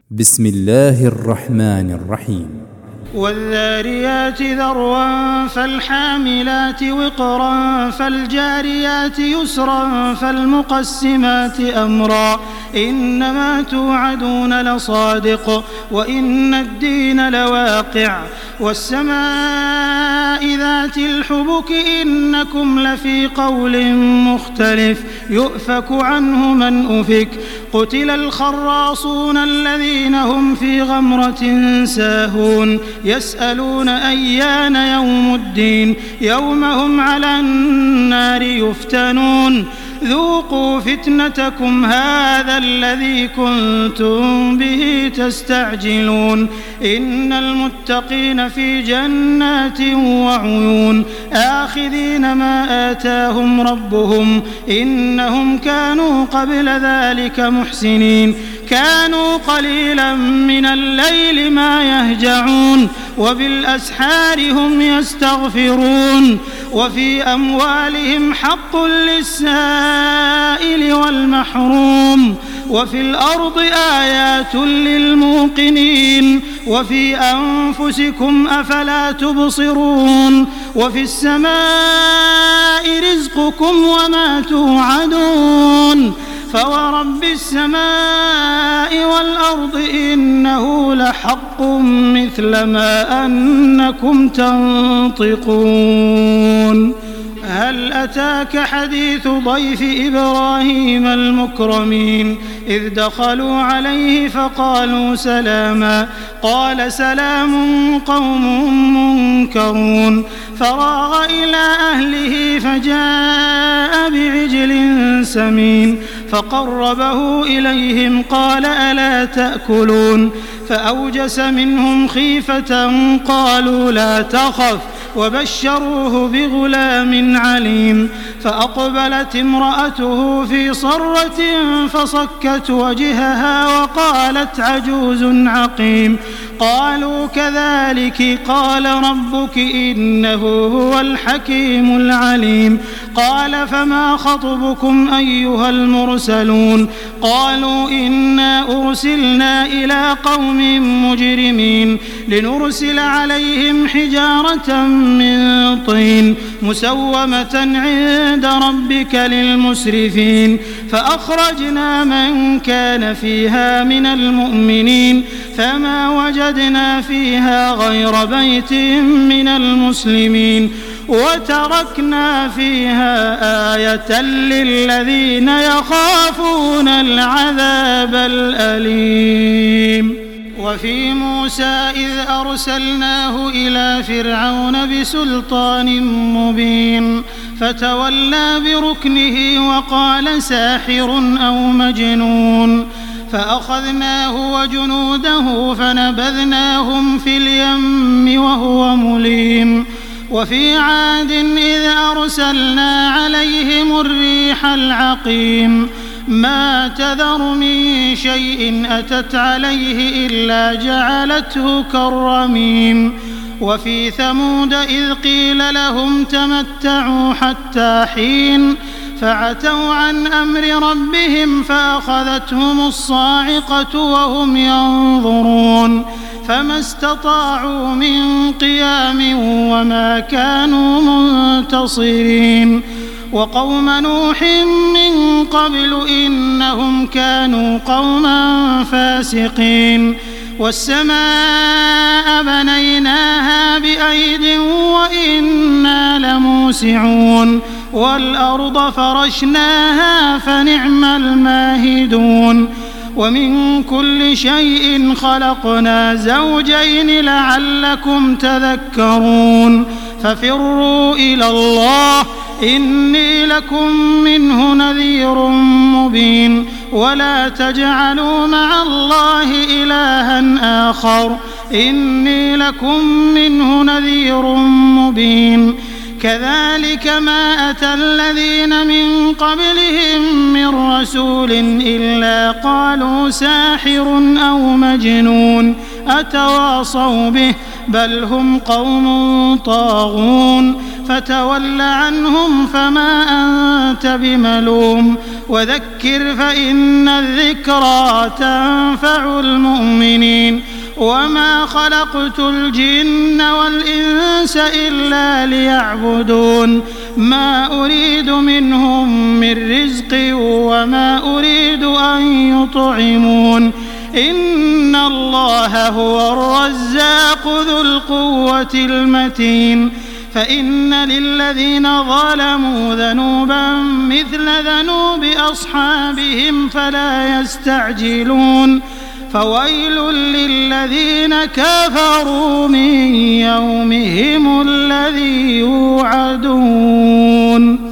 بسم الله الرحمن الرحيم. والذاريات ذروا فالحاملات وقرا فالجاريات يسرا فالمقسمات أمرا إنما توعدون لصادق وإن الدين لواقع والسماء ذات الحبك إنكم لفي قول مختلف يؤفك عنه من أفك قتل الخراصون الذين هم في غمرة ساهون يسألون أيان يوم الدين يوم هم على النار يفتنون ذوقوا فتنتكم هذا الذي كنتم به تستعجلون إن المتقين في جنات وعيون آخذين ما آتاهم ربهم إنهم كانوا قبل ذلك محسنين كانوا قليلا من الليل ما يهجعون وبالأسحار هم يستغفرون وفي أموالهم حق للسائل والمحروم وفي الأرض آيات للموقنين وفي أنفسكم أفلا تبصرون وفي السماء رزقكم وما توعدون فورب السماء والأرض إنه لحق مثل ما أنكم تنطقون هل أتاك حديث ضيف إبراهيم المكرمين إذ دخلوا عليه فقالوا سلاما قال سلام قوم منكرون فراغ إلى أهله فجاء بعجل سمين فقربه إليهم قال ألا تأكلون فأوجس منهم خيفة قالوا لا تخف وبشروه بغلام عليم فأقبلت امرأته في صرة فصكت وجهها وقالت عجوز عقيم قالوا كذلك قال ربك إنه هو الحكيم العليم قال فما خطبكم أيها المرسلون قالوا إنا أرسلنا إلى قوم مجرمين لنرسل عليهم حجارة من طين مسومة عند ربك للمسرفين فأخرجنا من كان فيها من المؤمنين فما وجدنا فيها غير بيت من المسلمين وتركنا فيها آية للذين يخافون العذاب الأليم وفي موسى إذ أرسلناه إلى فرعون بسلطان مبين فتولى بركنه وقال ساحر أو مجنون فأخذناه وجنوده فنبذناهم في اليم وهو مليم وفي عاد إذ أرسلنا عليهم الريح العقيم ما تذر من شيء أتت عليه إلا جعلته كالرميم وفي ثمود إذ قيل لهم تمتعوا حتى حين فعتوا عن أمر ربهم فأخذتهم الصاعقة وهم ينظرون فما استطاعوا من قيام وما كانوا منتصرين وقوم نوح من قبل إنهم كانوا قوما فاسقين والسماء بنيناها بأيد وإنا لموسعون والأرض فرشناها فنعم الماهدون ومن كل شيء خلقنا زوجين لعلكم تذكرون ففروا إلى الله إني لكم منه نذير مبين ولا تجعلوا مع الله إلها آخر إني لكم منه نذير مبين كذلك ما أتى الذين من قبلهم من رسول إلا قالوا ساحر أو مجنون أتواصوا به بل هم قوم طاغون فتول عنهم فما أنت بملوم وذكر فإن الذكرى تنفع المؤمنين وما خلقت الجن والإنس إلا ليعبدون ما أريد منهم من رزق وما أريد أن يطعمون إن الله هو الرزاق ذو القوة المتين فإن للذين ظلموا ذنوبا مثل ذنوب أصحابهم فلا يستعجلون فويل للذين كفروا من يومهم الذي يوعدون.